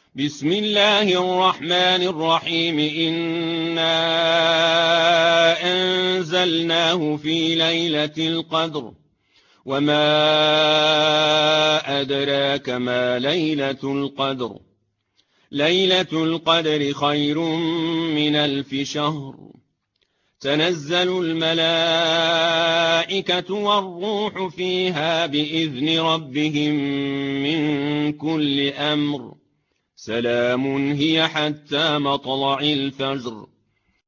بسم الله الرحمن الرحيم. إنا أنزلناه في ليلة القدر، وما أدراك ما ليلة القدر. ليلة القدر خير من 1000 شهر. تنزل الملائكة والروح فيها بإذن ربهم من كل أمر. سلام هي حتى مطلع الفجر.